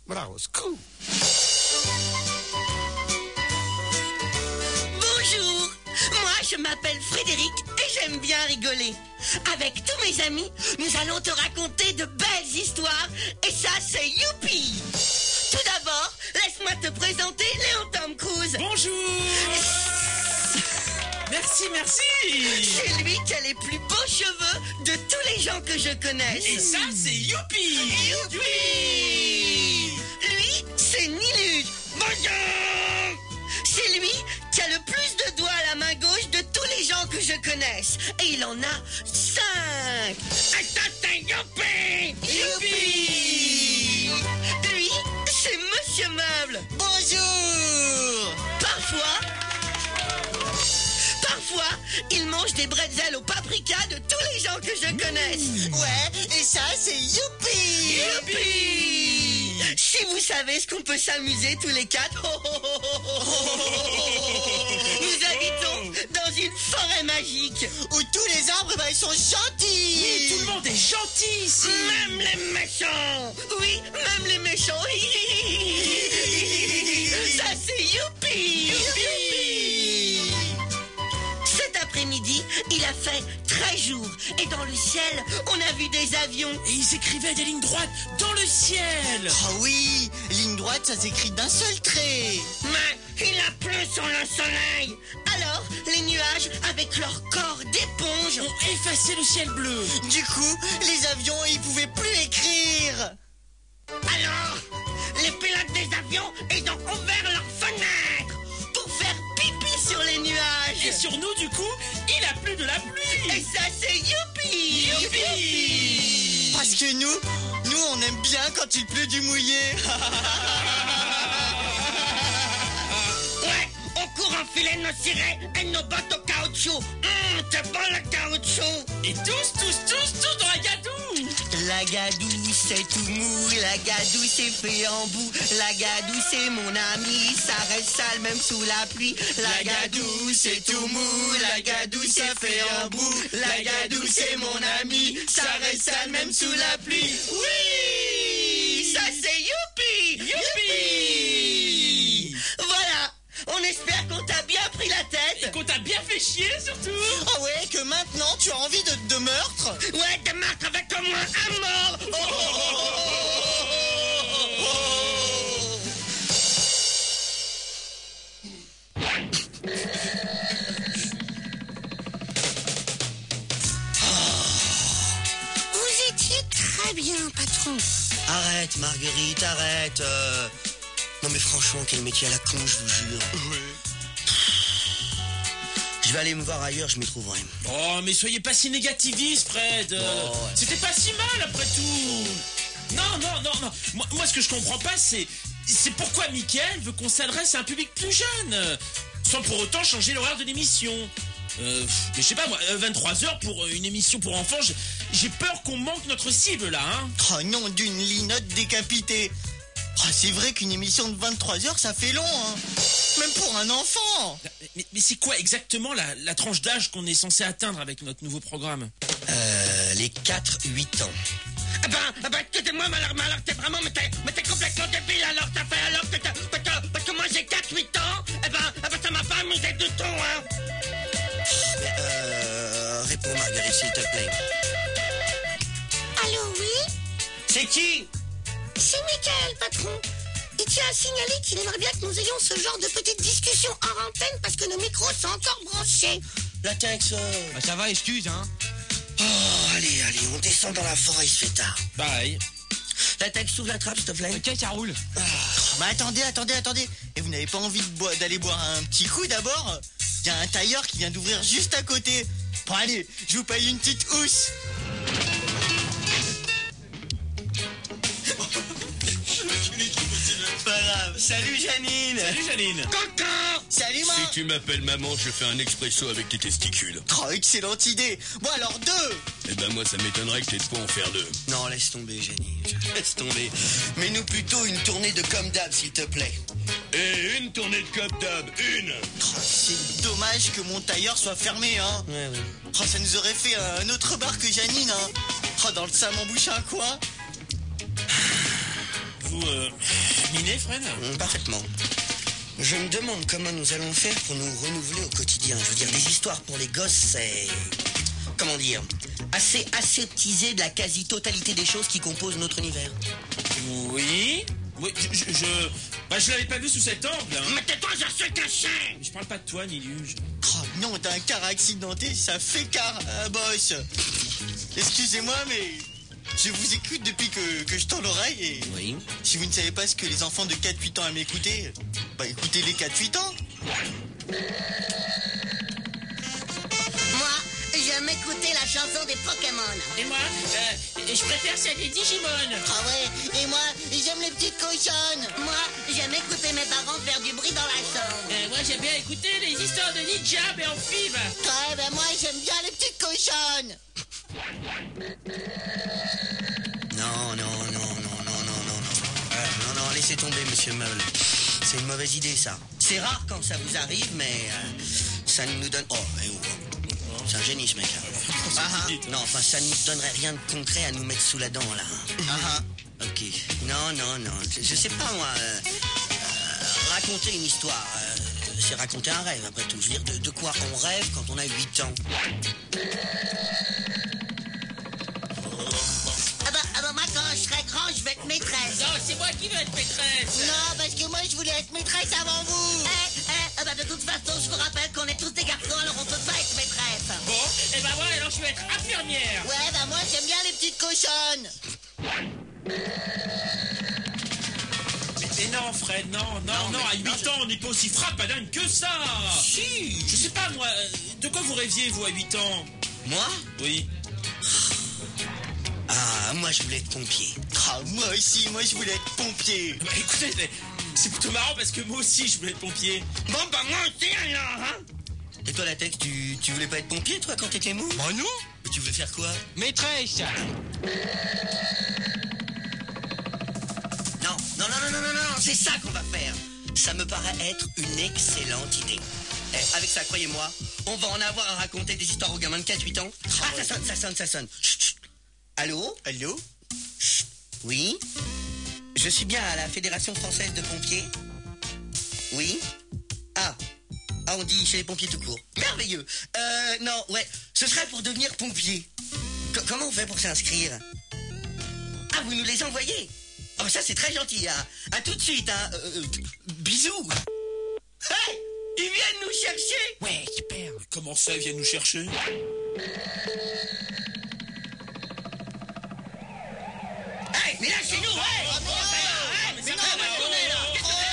But I was cool. Bonjour, moi je m'appelle Frédéric et j'aime bien rigoler. Avec tous mes amis, nous allons te raconter de belles histoires et ça c'est youpi. Tout d'abord, laisse-moi te présenter Léon Tom Cruise. Bonjour. Merci. C'est lui qui a les plus beaux cheveux de tous les gens que je connaisse. Et ça c'est youpi. Youpi. Lui, c'est Niluge. Bonjour. C'est lui qui a le plus de doigts à la main gauche de tous les gens que je connaisse. Et il en a 5. Youpi. Youpi. Lui, c'est Monsieur Meuble. Bonjour. Parfois, il mange des bretzels au paprika de tous les gens que je connaisse. Ouais, et ça, c'est youpi. Youpi. Si vous savez ce qu'on peut s'amuser tous les quatre. Nous habitons dans une forêt magique. Où tous les arbres, ils sont gentils. Oui, tout le monde est gentil ici. Même les méchants. Oui, même les méchants. Ça, c'est youpi. Youpi. Cet après-midi, il a fait très jour. Et dans le ciel, on a vu des avions. Et ils écrivaient des lignes droites dans le ciel. Ah oui, ligne droite, ça s'écrit d'un seul trait. Mais il a plu sur le soleil. Alors, les nuages, avec leur corps d'éponge, Ont effacé le ciel bleu. Du coup, les avions, ils pouvaient plus écrire. alors, les pilotes des avions, ils ont ouvert leurs fenêtres pour faire pipi sur les nuages. Et sur nous du coup, il a plu de la pluie. Et ça, c'est youpi. Youpi. Parce que nous, on aime bien quand il pleut du mouillé. Ouais, on court enfiler nos cirés et nos bottes au caoutchouc. C'est bon le caoutchouc. Et tous dans la gadoue. La gadoue c'est tout mou, la gadoue c'est fait en bout. La gadoue c'est mon ami, ça reste sale même sous la pluie. La gadoue c'est tout mou, la gadoue c'est fait en bout. La gadoue c'est mon ami, ça reste sale même sous la pluie. Oui, ça c'est youpi. Youpi. Voilà, on espère qu'on t'a bien pris la Et tête. qu'on t'a bien fait chier surtout. Ah ouais, que maintenant, tu as envie de meurtre. Ouais, de marque avec au moins un mort. Oh, oh, oh, oh, oh, oh. Vous étiez très bien, patron. Arrête, Marguerite, arrête. Non mais franchement, quel métier à la con, je vous jure. Je vais aller me voir ailleurs, je m'y trouverai. Oh, mais soyez pas si négativiste, Fred. ouais. C'était pas si mal après tout. Non. Moi, ce que je comprends pas, c'est pourquoi Mickaël veut qu'on s'adresse à un public plus jeune, sans pour autant changer l'horaire de l'émission. Mais je sais pas moi, 23h pour une émission pour enfants, j'ai peur qu'on manque notre cible là, hein. Oh non, d'une linotte décapitée. Oh, c'est vrai qu'une émission de 23 heures, ça fait long, hein. Même pour un enfant. Mais c'est quoi exactement la tranche d'âge qu'on est censé atteindre avec notre nouveau programme? Les 4-8 ans. Excusez-moi, mais alors t'es vraiment, mais t'es complètement débile, alors t'as fait, alors parce que moi j'ai 4-8 ans, ça m'a pas amusé du tout, hein. Réponds Marguerite, s'il te plaît. Allô, oui? C'est qui? C'est Mickaël, patron. Il tient à signaler qu'il aimerait bien que nous ayons ce genre de petite discussion hors antenne parce que nos micros sont encore branchés. La Tex, Ça va, excuse, hein. Oh, allez, on descend dans la forêt, il se fait tard. Pareil. La Tex, ouvre la trappe, s'il te plaît. Ok, ça roule. Mais attendez. Et vous n'avez pas envie d'aller boire un petit coup d'abord? Il y a un tailleur qui vient d'ouvrir juste à côté. Bon allez, je vous paye une petite housse. Pas grave. Salut Janine. Salut Janine. Coco. Salut maman. Si tu m'appelles maman, je fais un expresso avec tes testicules. Oh, excellente idée. Bon alors 2. Eh ben moi, ça m'étonnerait que t'aies de quoi en faire 2. Non, laisse tomber, Janine. Laisse tomber. Mets-nous plutôt une tournée de comme d'hab, s'il te plaît. Et une tournée de Cop Dab, une. Oh, c'est dommage que mon tailleur soit fermé, hein. Ouais. Oh, ça nous aurait fait un autre bar que Janine, hein. Oh, dans le Sam en bouche un coin. Vous, terminé, Fred? Parfaitement. Je me demande comment nous allons faire pour nous renouveler au quotidien. Je veux dire, des histoires pour les gosses, c'est... Comment dire? Assez aseptisé de la quasi-totalité des choses qui composent notre univers. Oui. Oui, je l'avais pas vu sous cet angle. Hein. Mais tais-toi, je suis caché. Je parle pas de toi, Niluge. Oh non, t'as un car accidenté, ça fait car, boss. Excusez-moi, mais je vous écoute depuis que je tends l'oreille et... Oui. Si vous ne savez pas ce que les enfants de 4-8 ans aiment écouter, bah écoutez les 4-8 ans. Moi, j'aime écouter la chanson des Pokémon. Et moi, je préfère celle des Digimon. Ah ouais, et moi, j'aime les petites cochonnes. Moi, j'aime écouter mes parents faire du bruit dans la chambre. Moi, j'aime bien écouter les histoires de ninja et amphibies. Ouais, ben moi, j'aime bien les petites cochonnes. Non. Non, laissez tomber, monsieur Meul. C'est une mauvaise idée, ça. C'est rare quand ça vous arrive, mais ça ne nous donne... Oh. C'est un génie, ce mec. Non, enfin, ça ne nous donnerait rien de concret à nous mettre sous la dent, là. Ok. Non. Je sais pas, moi. Raconter une histoire, c'est raconter un rêve, après tout. Je veux dire, de quoi on rêve quand on a 8 ans? Ah bah moi, quand je serai grand, je vais être maîtresse. Non, c'est moi qui veux être maîtresse. Non, parce que moi, je voulais être maîtresse avant vous. Bah de toute façon, je vous rappelle qu'on est tous des garçons, alors on peut pas être maîtresse. Bon, et ben moi, alors je vais être infirmière. Ouais, bah moi, j'aime bien les petites cochonnes. Mais non, Fred, non, à 8 ans, on n'est pas aussi frappadingue que ça. Si. Je sais pas, moi, de quoi vous rêviez, vous, à 8 ans? Moi? Oui. Ah, moi, je voulais être pompier. Ah, moi aussi, moi je voulais être pompier. Bah écoutez, c'est plutôt marrant parce que moi aussi, je voulais être pompier. Bon, bah moi aussi, alors, hein. Et toi, Latex, tu voulais pas être pompier, toi, quand t'étais mou? Oh non. Et tu voulais faire quoi? Maîtresse. Non, c'est ça qu'on va faire. Ça me paraît être une excellente idée. Avec ça, croyez-moi, on va en avoir à raconter des histoires aux gamins de 4-8 ans. Ah, ça sonne. Chut. Allô? Chut. Oui? Je suis bien à la Fédération Française de Pompiers? Oui? Ah, on dit chez les pompiers tout court. Merveilleux. Non, ouais, ce serait pour devenir pompier. Comment on fait pour s'inscrire? Ah, vous nous les envoyez? Oh, ça, c'est très gentil, hein. À tout de suite, hein. Bisous. Hey! Ils viennent nous chercher! Ouais, super. Comment ça, ils viennent nous chercher? Hey, mais lâchez-nous, Mais non, on est là.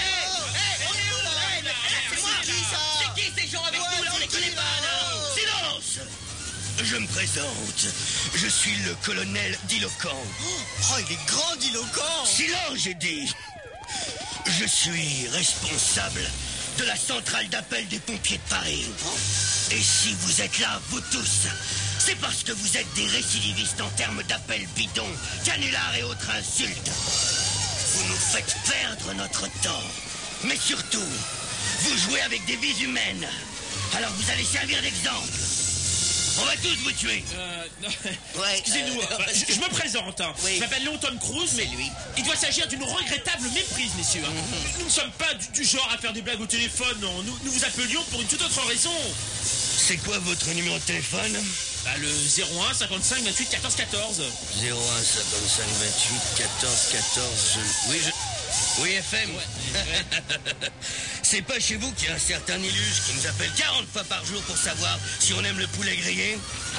C'est qui ces gens avec nous, là? On les connaît pas, non? Silence. Je me présente. Je suis le colonel Diloquent. Oh, il est grandiloquent. Silence, j'ai dit. Je suis responsable de la centrale d'appel des pompiers de Paris. Et si vous êtes là, vous tous, c'est parce que vous êtes des récidivistes en termes d'appels bidons, canulars et autres insultes. Vous nous faites perdre notre temps. Mais surtout, vous jouez avec des vies humaines. Alors vous allez servir d'exemple. On va tous vous tuer. Non. Ouais, Excusez-nous, je me présente. Hein. Oui. Je m'appelle Léon Tom Cruise, mais lui. il doit s'agir d'une regrettable méprise, messieurs. Hein. Nous ne sommes pas du genre à faire des blagues au téléphone, non. Nous vous appelions pour une toute autre raison. C'est quoi votre numéro de téléphone? Bah, le 01 55 28 14 14. 01 55 28 14 14. Oui, FM. C'est pas chez vous qu'il y a un certain Niluge qui nous appelle 40 fois par jour pour savoir si on aime le poulet grillé?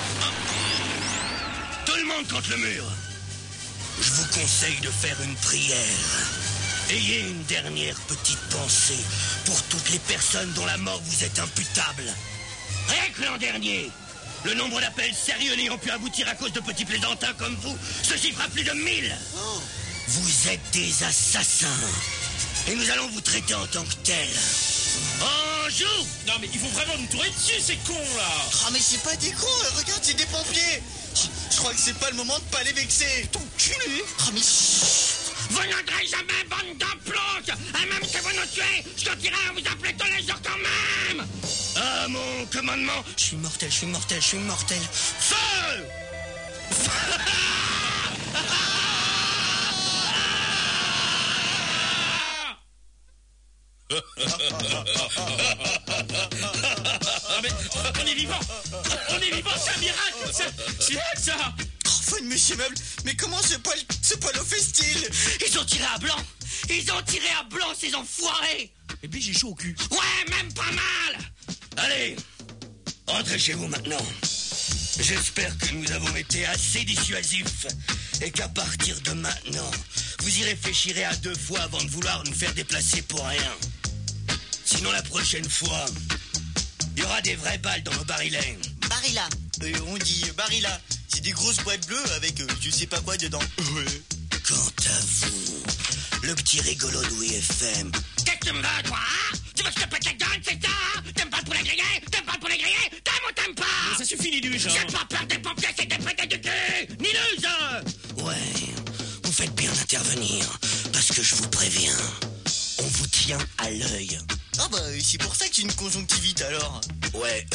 Tout le monde contre le mur. Je vous conseille de faire une prière. Ayez une dernière petite pensée pour toutes les personnes dont la mort vous est imputable. Rien que l'an dernier, le nombre d'appels sérieux n'ayant pu aboutir à cause de petits plaisantins comme vous se chiffre à plus de 1000. Vous êtes des assassins. Et nous allons vous traiter en tant que tels. On joue! Non, mais ils vont vraiment nous tourner dessus, ces cons, là. Ah, mais c'est pas des cons, regarde, c'est des pompiers. Je crois que c'est pas le moment de pas les vexer. Ton culé. Ah, mais Vous n'endrez jamais, bande de planques! Et même que vous nous tuez, je continuerai à vous appeler tous les jours quand même! À mon commandement, Je suis mortel. feu! Ah mais on est vivant. On est vivant, c'est un miracle. C'est elle, ça. Oh, Fun Monsieur Meuble, mais comment ce poil fait-il? Ils ont tiré à blanc. Ils ont tiré à blanc, ces enfoirés. Et puis j'ai chaud au cul. Ouais, même pas mal. Allez, rentrez chez vous maintenant. J'espère que nous avons été assez dissuasifs et qu'à partir de maintenant, vous y réfléchirez à 2 fois avant de vouloir nous faire déplacer pour rien. Sinon, la prochaine fois, il y aura des vraies balles dans nos barilets. Barilla. On dit Barilla. C'est des grosses boîtes bleues avec je sais pas quoi dedans. Ouais. Quant à vous, le petit rigolo de WFM. Qu'est-ce que tu me veux, toi, hein? Tu veux que je te pète la gueule, c'est ça, hein? T'aimes pas le poulet grillé? T'aimes pas le poulet grillé? T'aimes ou t'aimes pas? Mais ça suffit, Niluge. J'ai pas peur des pompiers, c'est des pétés du cul! Niluge! Ouais, vous faites bien d'intervenir, parce que je vous préviens, on vous tient à l'œil. Ah bah c'est pour ça que j'ai une conjonctivite alors. Ouais,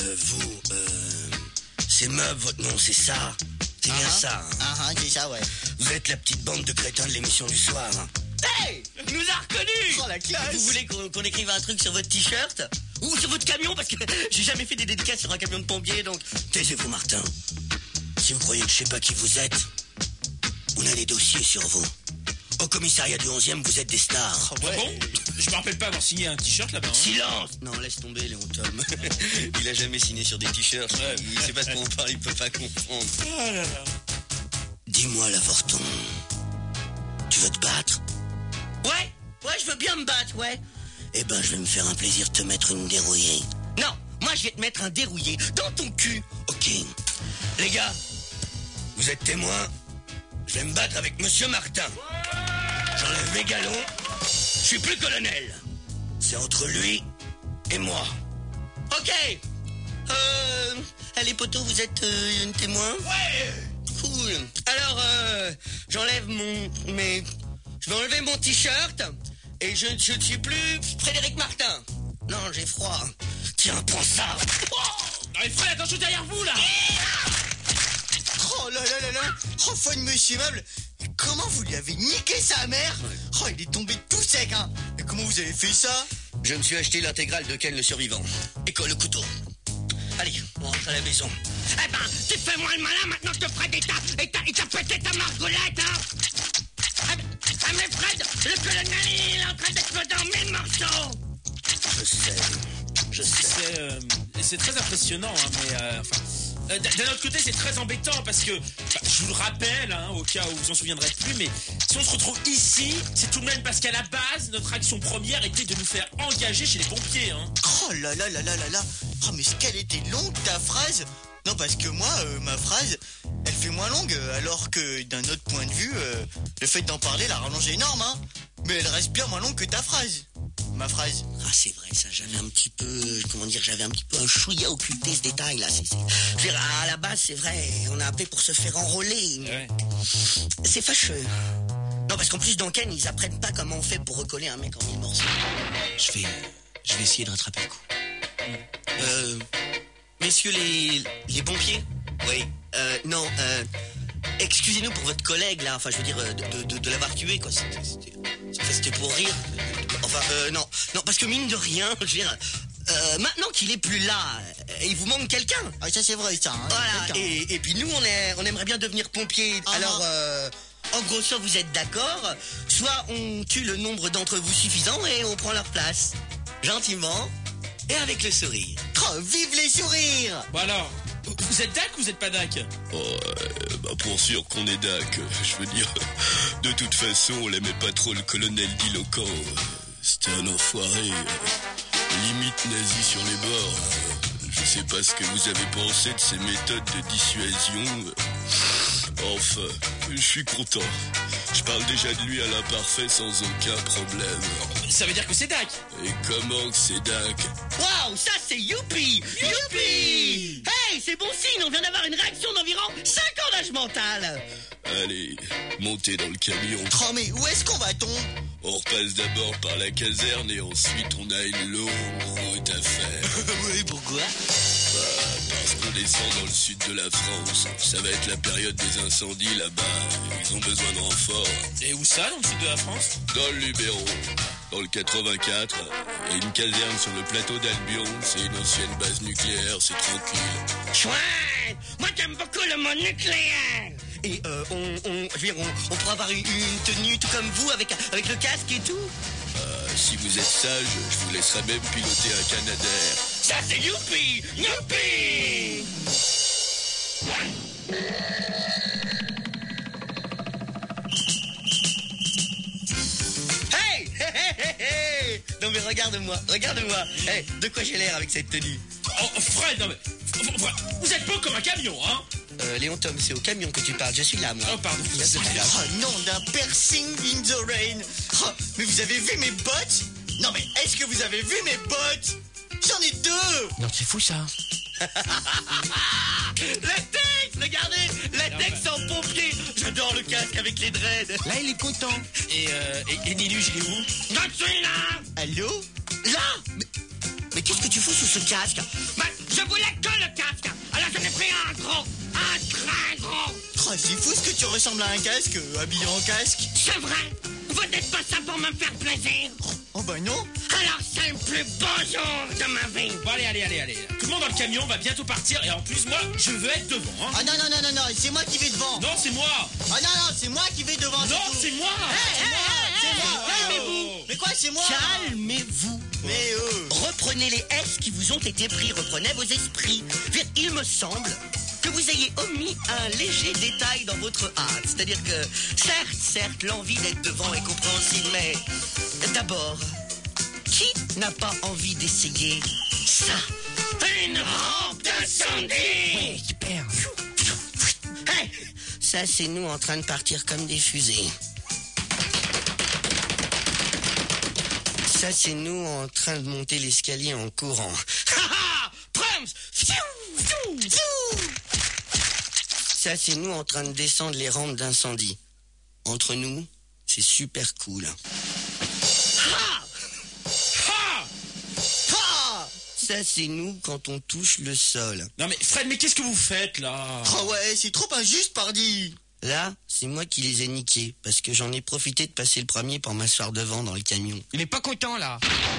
c'est Meub, votre nom, c'est ça? C'est bien ça, hein? C'est ça, ouais. Vous êtes la petite bande de crétins de l'émission du soir, hein? Hey! Il nous a reconnus! Oh la classe! Vous voulez qu'on écrive un truc sur votre t-shirt? Ou sur votre camion? Parce que j'ai jamais fait des dédicaces sur un camion de pompiers, donc... Taisez-vous, Martin. Si vous croyez que je sais pas qui vous êtes, on a des dossiers sur vous. Au commissariat du 11e, vous êtes des stars. Ah bon? Je me rappelle pas avoir signé un t-shirt là-bas. Hein. Silence! Non, laisse tomber, Léon Tom. Il a jamais signé sur des t-shirts. Ouais, il sait pas de quoi on parle, il peut pas comprendre. Oh là là. Dis-moi, l'avorton, tu veux te battre? Ouais, je veux bien me battre, ouais. Eh ben, je vais me faire un plaisir de te mettre une dérouillée. Non, moi je vais te mettre un dérouillé dans ton cul. Ok. Les gars, vous êtes témoins. Je vais me battre avec Monsieur Martin. J'enlève mes galons. Je suis plus colonel. C'est entre lui et moi. Ok. Allez, poteau, vous êtes une témoin? Ouais. Cool. Alors, j'enlève je vais enlever mon t-shirt et je ne suis plus Frédéric Martin. Non, j'ai froid. Tiens, prends ça. Oh, non, mais Fred, attention derrière vous là. Oh là là là là. Oh Fun Monsieur Meuble. Comment vous lui avez niqué sa mère? Oh, il est tombé tout sec, hein. Mais comment vous avez fait ça? Je me suis acheté l'intégrale de Ken le survivant. Et quoi, le couteau? Allez, on rentre à la maison. Eh ben, tu fais moi le malin, maintenant je te ferai des tas. Et t'as pété ta margoulette, hein. Ah mais Fred, le colonel, il est en train d'exploser en 1000 morceaux. Je sais. C'est très impressionnant, hein, mais d'un autre côté, c'est très embêtant parce que, je vous le rappelle, hein, au cas où vous en souviendrez plus, mais si on se retrouve ici, c'est tout de même parce qu'à la base, notre action première était de nous faire engager chez les pompiers. Hein. Oh là là là là là là. Oh mais qu'elle était longue ta phrase. Non parce que moi, ma phrase, elle fait moins longue, alors que d'un autre point de vue, le fait d'en parler la rallonge énorme, hein. Mais elle reste bien moins longue que ta phrase. Ma phrase. Ah c'est vrai ça, j'avais un petit peu un chouïa occulté ce détail là. Je veux dire, à la base c'est vrai, on a appelé pour se faire enrôler. Ouais. C'est fâcheux. Non parce qu'en plus dans Ken ils apprennent pas comment on fait pour recoller un mec en 1000 morceaux. Je vais essayer de rattraper le coup. Messieurs les pompiers. Oui. Non. Excusez-nous pour votre collègue là. Enfin je veux dire de l'avoir tué quoi. C'était pour rire. Enfin, non, parce que mine de rien, je veux dire, maintenant qu'il est plus là, il vous manque quelqu'un. Ah, ça c'est vrai, ça. Hein, voilà, et puis nous, on aimerait bien devenir pompier. Alors, en gros, soit vous êtes d'accord, soit on tue le nombre d'entre vous suffisant et on prend leur place. Gentiment, et avec le sourire. Oh, vive les sourires! Bon alors, vous êtes DAC ou vous êtes pas DAC? Pour sûr qu'on est DAC, je veux dire. De toute façon, on l'aimait pas trop le colonel Dilocan. C'était un enfoiré, limite nazi sur les bords. Je sais pas ce que vous avez pensé de ces méthodes de dissuasion. Enfin, je suis content. Je parle déjà de lui à l'imparfait sans aucun problème. Ça veut dire que c'est DAC. Et comment que c'est DAC? Waouh, ça c'est youpi! Youpi! Hey, c'est bon signe, on vient d'avoir une réaction d'environ 5 ans d'âge mental. Allez, montez dans le camion. Oh mais où est-ce qu'on va-t-on? On repasse d'abord par la caserne et ensuite on a une longue route à faire. Oui, pourquoi? Parce qu'on descend dans le sud de la France. Ça va être la période des incendies là-bas. Ils ont besoin de renforts. Et où ça, dans le sud de la France? Dans le Luberon, dans le 84. une caserne sur le plateau d'Albion. C'est une ancienne base nucléaire, c'est tranquille. Chouette! Moi, j'aime beaucoup le mot nucléaire. Et on pourra avoir une tenue tout comme vous, avec le casque et tout. Si vous êtes sage, je vous laisserai même piloter un Canadair. Ça, c'est youpi! Youpi! Hey, hey, hey, hey, hey. Non mais regarde-moi. Hey, de quoi j'ai l'air avec cette tenue? Oh, Fred, non mais... Vous êtes beau comme un camion, hein? Léon Tom, c'est au camion que tu parles, je suis là, moi. Oh, pardon. Oh non, d'un piercing in the rain. Oh, mais vous avez vu mes bottes? Non mais est-ce que vous avez vu mes bottes? J'en ai 2. Non, c'est fou ça. Latex, regardez, latex en pompier. J'adore le casque avec les dreads. Là, il est content. Et Niluge, il est où? Je suis là! Allô? Là mais qu'est-ce que tu fous sous ce casque? Ben, je voulais que le casque! Alors j'en ai pris un gros! Un très gros! Oh, c'est fou ce que tu ressembles à un casque, habillé en casque. C'est vrai! Vous n'êtes pas ça pour me faire plaisir! Oh bah non. Alors c'est le plus beau jour de ma vie! Bon, allez. Tout le monde dans le camion va bientôt partir. Et en plus, moi, je veux être devant, hein? Ah non, c'est moi qui vais devant. Non, c'est moi! Ah non, c'est moi qui vais devant. Non, tout. c'est moi! C'est moi. Calmez-vous. Mais quoi, c'est moi? Calmez-vous. Mais Reprenez les S qui vous ont été pris, reprenez vos esprits. Il me semble que vous ayez omis un léger détail dans votre hâte. C'est-à-dire que, certes, l'envie d'être devant est compréhensible, mais d'abord, qui n'a pas envie d'essayer ça? Une rampe d'incendie! Oui, super. Hey, ça, c'est nous en train de partir comme des fusées. Ça, c'est nous en train de monter l'escalier en courant. Prums! Ça, c'est nous en train de descendre les rampes d'incendie. Entre nous, c'est super cool. Ça, c'est nous quand on touche le sol. Non mais Fred, mais qu'est-ce que vous faites là? oh ouais, c'est trop injuste, pardi. Là, c'est moi qui les ai niqués, parce que j'en ai profité de passer le premier pour m'asseoir devant dans le camion. Il est pas content là.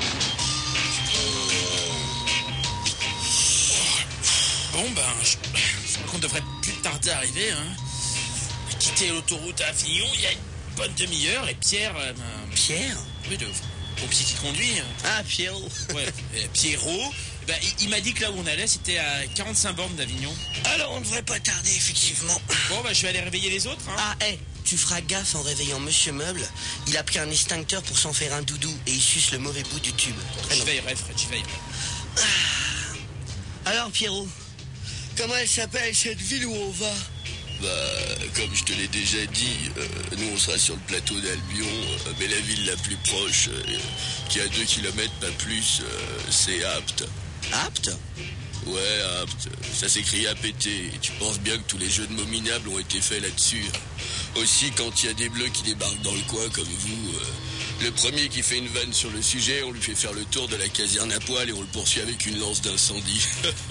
Bon ben, je crois qu'on devrait plus tarder à arriver, hein. Quitter l'autoroute à Avignon, il y a une bonne demi-heure, et Pierre... Pierre? Oui, le pompier qui conduit. Ah, Pierrot. Ouais, Pierrot, ben, il m'a dit que là où on allait, c'était à 45 bornes d'Avignon. Alors, on ne devrait pas tarder, effectivement. Bon, ben, je vais aller réveiller les autres, hein. Ah, tu feras gaffe en réveillant Monsieur Meuble. Il a pris un extincteur pour s'en faire un doudou, et il suce le mauvais bout du tube. Je veillerai, Fred, je veillerai. Alors, Pierrot, comment elle s'appelle cette ville où on va? Comme je te l'ai déjà dit, nous on sera sur le plateau d'Albion, mais la ville la plus proche, qui est à 2 km pas plus, c'est Apt. Apt? Ouais, Apt. Ça s'écrit APT. Et tu penses bien que tous les jeux de mots minables ont été faits là-dessus. Aussi, quand il y a des bleus qui débarquent dans le coin comme vous, le premier qui fait une vanne sur le sujet, on lui fait faire le tour de la caserne à poil et on le poursuit avec une lance d'incendie.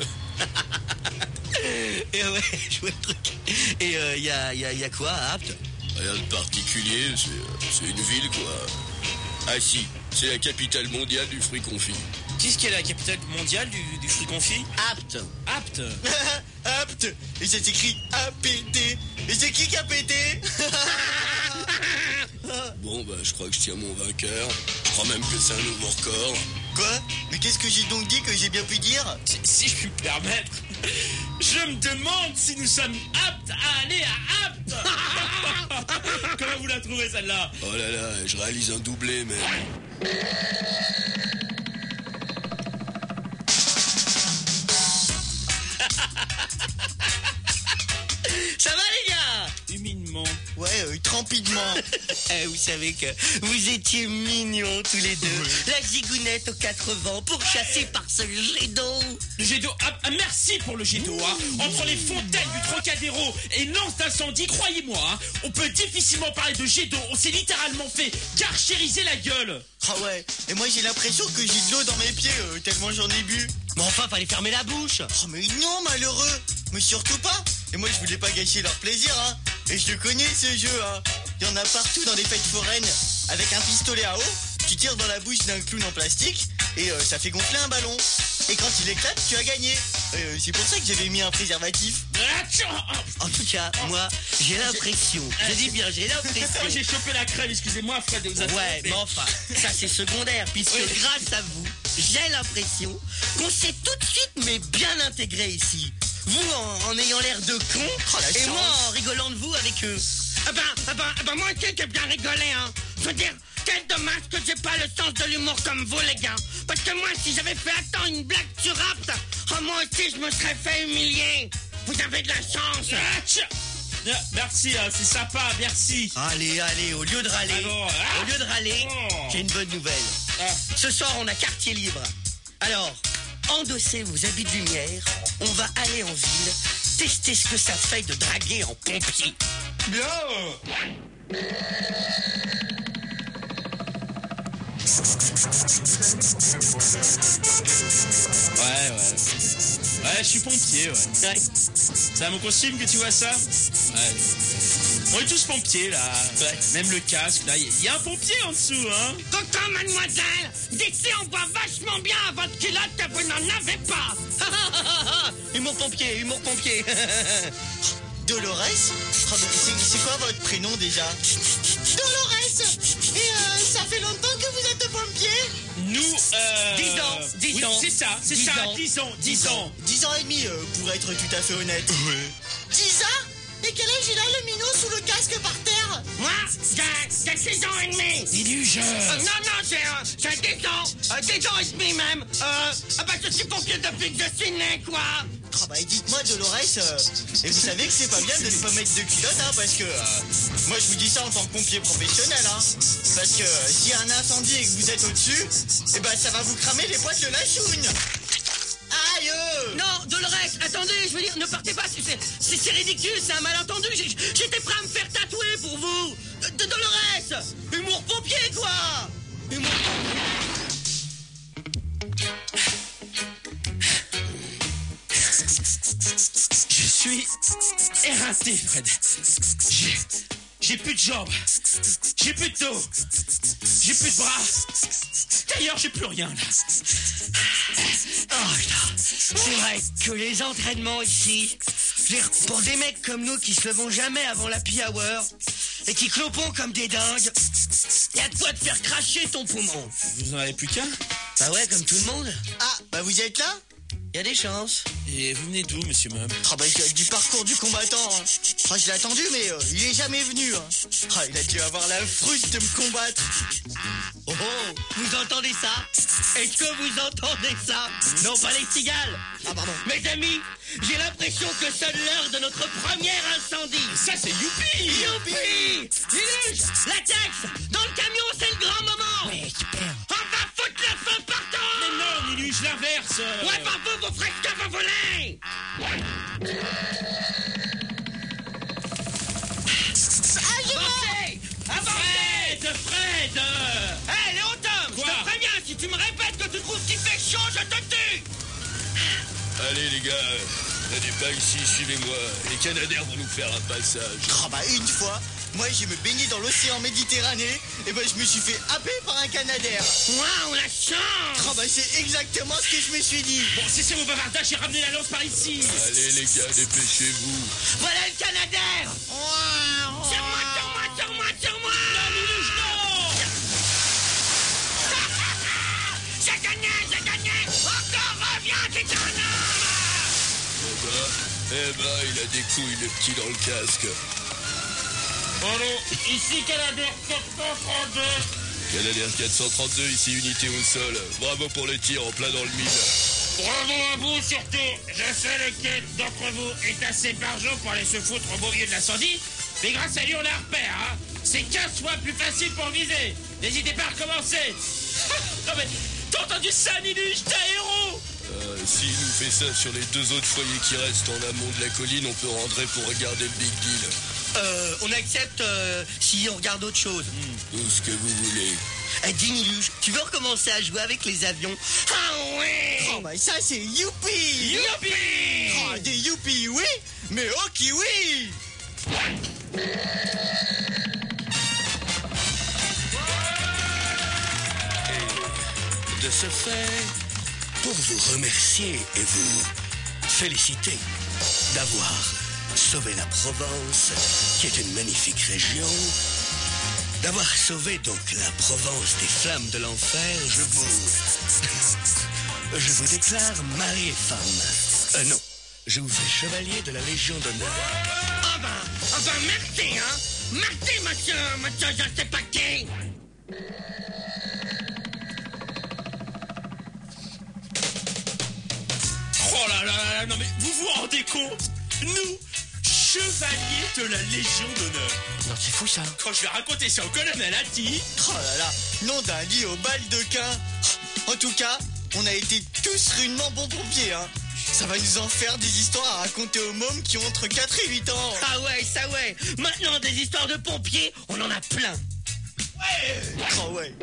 Et ouais, je vois le truc. Et y a quoi à Apt? Rien de particulier, c'est une ville, quoi. Ah si, c'est la capitale mondiale du fruit confit. Qu'est-ce qu'est la capitale mondiale du fruit confit? Apt. Apt. Apt. Et ça s'écrit APT. Et c'est qui a pété? Bon, bah, je crois que je tiens mon vainqueur. Je crois même que c'est un nouveau record. Quoi? Mais qu'est-ce que j'ai donc dit que j'ai bien pu dire? Si je puis me permettre, je me demande si nous sommes aptes à aller à Apt. Comment vous la trouvez celle-là? Oh là là, je réalise un doublé même. Ça va les gars? Huminement. Ouais, tranquillement. Vous savez que vous étiez mignons tous les deux. La gigounette aux 4 vents pour chasser par ce jet d'eau. Le jet d'eau, merci pour le jet d'eau, hein. Entre les fontaines du Trocadéro et lance d'incendie, croyez-moi, hein, on peut difficilement parler de jet d'eau. On s'est littéralement fait carchériser la gueule. Ah ouais, et moi j'ai l'impression que j'ai de l'eau dans mes pieds, tellement j'en ai bu. Mais enfin, fallait fermer la bouche. Oh mais non, malheureux. Mais surtout pas. Et moi je voulais pas gâcher leur plaisir, hein. Et je le connais ce jeu, hein. Il y en a partout dans les fêtes foraines. Avec un pistolet à eau, tu tires dans la bouche d'un clown en plastique, et ça fait gonfler un ballon. Et quand il éclate, tu as gagné. C'est pour ça que j'avais mis un préservatif. En tout cas, moi, j'ai l'impression, je dis bien, j'ai Oh, l'impression. j'ai chopé la crème, excusez-moi, Fred, vous avez... Ouais, mais enfin, ça c'est secondaire, puisque Oui. grâce à vous, j'ai l'impression qu'on s'est tout de suite mais bien intégré ici. Vous en ayant l'air de con, la et chance. moi en rigolant de vous avec eux. Moi aussi j'ai bien rigolé, hein. Je veux dire, quel dommage que j'ai pas le sens de l'humour comme vous, les gars. Parce que moi, si j'avais fait une blague sur Rapt, moi aussi je me serais fait humilier. Vous avez de la chance. Merci, hein, c'est sympa, merci. Allez, au lieu de râler, Alors, au lieu de râler, Oh. j'ai une bonne nouvelle. Ah. Ce soir, on a quartier libre. Alors, endossez vos habits de lumière, on va aller en ville, tester ce que ça fait de draguer en pompier. Bien. Ouais, je suis pompier, ouais. Ouais. C'est à mon costume que tu vois ça? Ouais. On est tous pompiers, là. Ouais. Même le casque, là. Il y a un pompier en dessous, hein. Tonton, mademoiselle, d'ici on voit vachement bien à votre culotte que vous n'en avez pas. Humour pompier. Dolores, c'est quoi votre prénom déjà? Dolores, et ça fait longtemps que vous êtes pompier? Nous, 10 oui, ans. c'est ça, 10 ans. 10 ans, 10 ans. 10 ans et demi, pour être tout à fait honnête. 10 ans? Et quel âge il a le minot sous le casque par terre? Moi, j'ai 6 ans et demi. Illuge. Non, j'ai 10 ans. 10 ans et demi même. Je suis pompier depuis que je suis né, quoi. Ah bah dites-moi Dolores, et vous savez que c'est pas bien de ne pas mettre de culotte, hein, parce que moi je vous dis ça en tant que pompier professionnel, hein, parce que s'il y a un incendie et que vous êtes au-dessus, et ben ça va vous cramer les poils de la chougne. Aïe. Non, Dolores, attendez, je veux dire, ne partez pas, c'est ridicule, c'est un malentendu, j'étais prêt à me faire tatouer pour vous. De Dolores, humour pompier, quoi. Humour pompier. Je suis éreinté, Fred. J'ai plus de jambes. J'ai plus de dos. J'ai plus de bras. D'ailleurs, j'ai plus rien, là. Oh putain, c'est vrai que les entraînements ici, je veux dire, pour des mecs comme nous qui se levons jamais avant l'happy hour et qui clopons comme des dingues, y a de quoi te faire cracher ton poumon. Vous en avez plus qu'un? Bah ouais, comme tout le monde, Ah, bah vous êtes là? y a des chances. Et vous venez d'où, monsieur Mum? Ah bah du parcours du combattant, hein. Ah, je l'ai attendu mais il est jamais venu, hein. Ah, il a dû avoir la fruste de me combattre. Oh, vous entendez ça? Est-ce que vous entendez ça? Non, pas les cigales. Ah pardon. Mes amis, j'ai l'impression que sonne l'heure de notre premier incendie. Ça, c'est youpi! Youpi! Linus, la taxe, dans le camion, c'est le grand moment. Ouais, super. On va foutre le feu partout. Mais non, Niluge, l'inverse. Ouais, bah vous ferez ce que vous voulez. Fred! Hé, Léotom, je Quoi? te préviens, si tu me répètes que tu trouves qu'il fait chaud, je te tue. Allez les gars, n'allez pas ici, suivez-moi. Les Canadaires vont nous faire un passage. Ah bah une fois, moi j'ai me baigné dans l'océan Méditerranée, et bah je me suis fait happer par un Canadair. Waouh, la chance. Ah bah c'est exactement ce que je me suis dit. Bon, cessez vos bavardages, j'ai ramené la lance par ici. Allez les gars, dépêchez-vous. Voilà le Canadair. Sur moi. Non, Niluge, non! J'ai gagné. Encore reviens, Titane. Eh ben, il a des couilles le petit dans le casque. Allô, ici Canadair 432. Canadair 432, ici unité au sol. Bravo pour le tir en plein dans le mille. Bravo à vous surtout. Je sais lequel d'entre vous est assez barjot pour aller se foutre au beau milieu de l'incendie. Mais grâce à lui, on a un repère, hein. C'est 15 fois plus facile pour viser. N'hésitez pas à recommencer. Non mais, t'as entendu ça, Niluge? T'es un héros. S'il nous fait ça sur les deux autres foyers qui restent en amont de la colline, on peut rentrer pour regarder le Big Deal. On accepte si on regarde autre chose. Tout ce que vous voulez. Dis Niluge, tu veux recommencer à jouer avec les avions? Ah oui. Oh bah ça c'est youpi. Youpi! Ah, des youpi oui, mais ok oui. de ce fait pour vous remercier et vous féliciter d'avoir sauvé la Provence, qui est une magnifique région. D'avoir sauvé donc la Provence des flammes de l'enfer, je vous déclare mari et femme. Non, je vous fais chevalier de la Légion d'honneur. Ah ben, merci, hein. Merci, monsieur, je sais pas qui. Oh là là là, non mais vous vous rendez compte? Nous, chevaliers de la Légion d'honneur. Non, c'est fou ça. Quand je vais raconter ça au colonel Hattie... Oh là là, nom d'un lit au baldequin. En tout cas, on a été tous rudement bons pompiers, hein. Ça va nous en faire des histoires à raconter aux mômes qui ont entre 4 et 8 ans. Ah ouais, ça ouais. Maintenant, des histoires de pompiers, on en a plein. Oh ouais.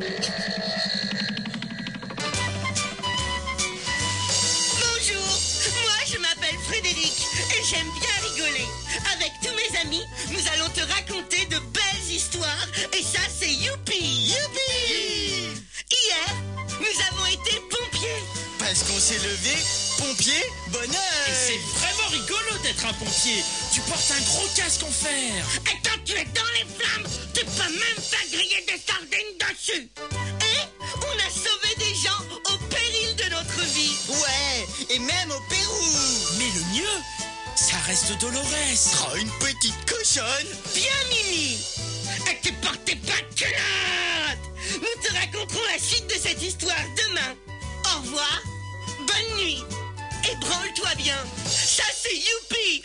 Bonjour, moi je m'appelle Frédéric et j'aime bien rigoler. Avec tous mes amis, nous allons te raconter de belles histoires et ça c'est youpi. Youpi. Hier, nous avons été pompiers. Parce qu'on s'est levé, pompier, bonheur. Et c'est vraiment rigolo d'être un pompier. Tu portes un gros casque en fer. Et quand tu es dans les flammes, tu peux même faire griller des sardines dessus. Et on a sauvé des gens au péril de notre vie. Ouais, et même au Pérou. Mais le mieux, ça reste Dolores. Oh, une petite cochonne. Bien Mimi. Et tu portais pas de culotte. Nous te raconterons la suite de cette histoire demain. Au revoir, bonne nuit et branle-toi bien. Ça c'est youpi.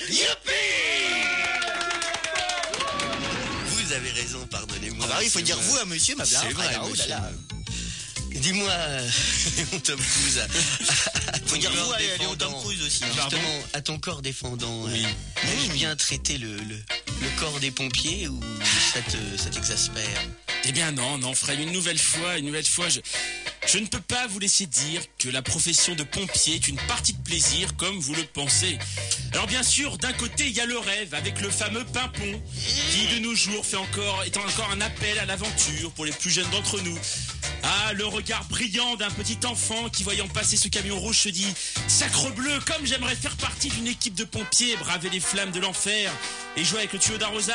Vous avez raison, pardonnez-moi. Ah bah oui, il faut dire vous à monsieur, ma blague. C'est vrai, oh là monsieur. là. Dis-moi, mon Tom Cruise, Faut dire vous à Léon Tom Cruise aussi. hein. justement, à ton corps défendant, as-tu bien traité le corps des pompiers ou ça t'exaspère? Eh bien non, Fred, une nouvelle fois, je ne peux pas vous laisser dire que la profession de pompier est une partie de plaisir comme vous le pensez. Alors bien sûr, d'un côté, il y a le rêve avec le fameux pimpon qui de nos jours est encore un appel à l'aventure pour les plus jeunes d'entre nous. Ah, le regard brillant d'un petit enfant qui, voyant passer ce camion rouge, se dit « Sacrebleu, comme j'aimerais faire partie d'une équipe de pompiers, braver les flammes de l'enfer et jouer avec le tuyau d'arrosage !»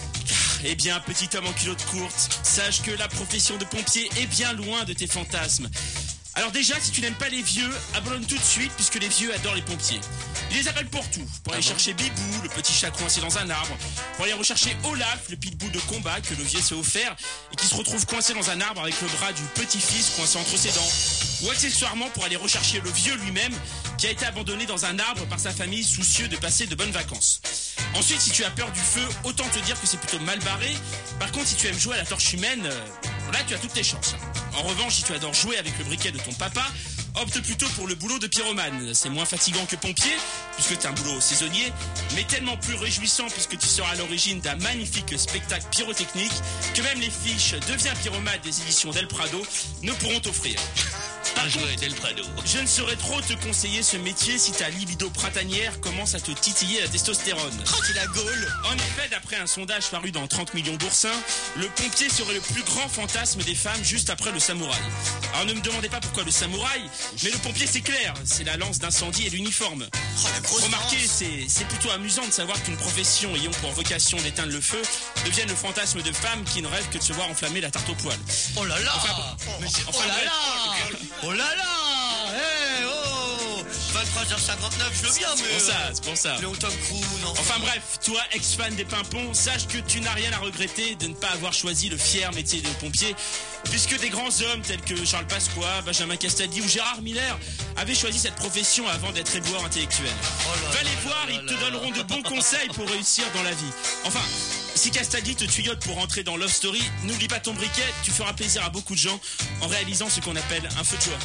Eh bien, petit homme en culotte courte, sache que la profession de pompier est bien loin de tes fantasmes. Alors déjà, si tu n'aimes pas les vieux, abandonne tout de suite puisque les vieux adorent les pompiers. Ils les appellent pour tout. Pour aller chercher Bibou, le petit chat coincé dans un arbre. Pour aller rechercher Olaf, le pitbull de combat que le vieux s'est offert et qui se retrouve coincé dans un arbre avec le bras du petit-fils coincé entre ses dents. Ou accessoirement pour aller rechercher le vieux lui-même qui a été abandonné dans un arbre par sa famille soucieux de passer de bonnes vacances. Ensuite, si tu as peur du feu, autant te dire que c'est plutôt mal barré. Par contre, si tu aimes jouer à la torche humaine, là tu as toutes tes chances. En revanche, si tu adores jouer avec le briquet de ton papa, opte plutôt pour le boulot de pyromane. C'est moins fatigant que pompier, puisque c'est un boulot saisonnier, mais tellement plus réjouissant puisque tu seras à l'origine d'un magnifique spectacle pyrotechnique que même les fiches « Deviens pyromane » des éditions Del Prado ne pourront t'offrir. Par contre, Del Prado. je ne saurais trop te conseiller ce métier si ta libido printanière commence à te titiller la testostérone. Oh, c'est la Gaule. En effet, d'après un sondage paru dans 30 millions d'oursins, le pompier serait le plus grand fantasme des femmes juste après le samouraï. Alors ne me demandez pas pourquoi le samouraï, mais le pompier c'est clair, c'est la lance d'incendie et l'uniforme. Oh, la grosse Remarquez, lance. c'est plutôt amusant de savoir qu'une profession ayant pour vocation d'éteindre le feu devienne le fantasme de femmes qui ne rêvent que de se voir enflammer la tarte au poil. Oh là là. Enfin, Oh là bref. là. Oh là là. Eh oh. 23h59, je veux bien, mais... C'est pour ça. Léon Tom Cruise, non. Enfin bref, toi, ex-fan des pimpons, sache que tu n'as rien à regretter de ne pas avoir choisi le fier métier de pompier, puisque des grands hommes tels que Charles Pasqua, Benjamin Castaldi ou Gérard Miller avaient choisi cette profession avant d'être éboueurs intellectuels. Va les voir, ils te donneront de bons conseils pour réussir dans la vie. Enfin, si Castaldi te tuyaute pour entrer dans Love Story, n'oublie pas ton briquet, tu feras plaisir à beaucoup de gens en réalisant ce qu'on appelle un feu de joie.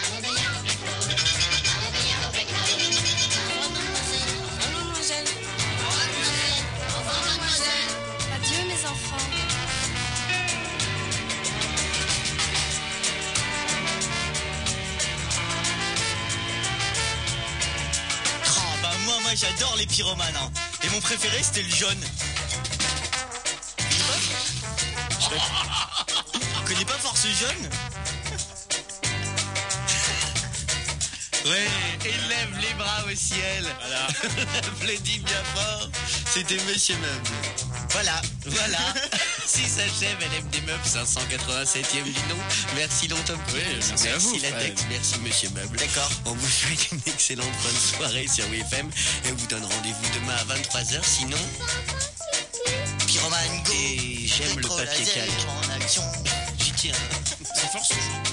Adieu mes enfants. Oh, bah moi j'adore les pyromanes, hein. Et mon préféré c'était le jaune. Tu connais pas Force Jaune? Ouais, et lève les bras au ciel. Voilà. Applaudis bien fort. C'était Monsieur Meuble. Voilà. Si s'achève LM des Meubles, 587e du nom. Merci Tom. Oui, merci à vous, Latex, merci Monsieur Meuble. D'accord. On vous souhaite une excellente bonne soirée sur WFM et on vous donne rendez-vous demain à 23h. Sinon, Pyromane Go. et j'aime le papier calque. En action. J'y tiens. C'est fort ce jeu.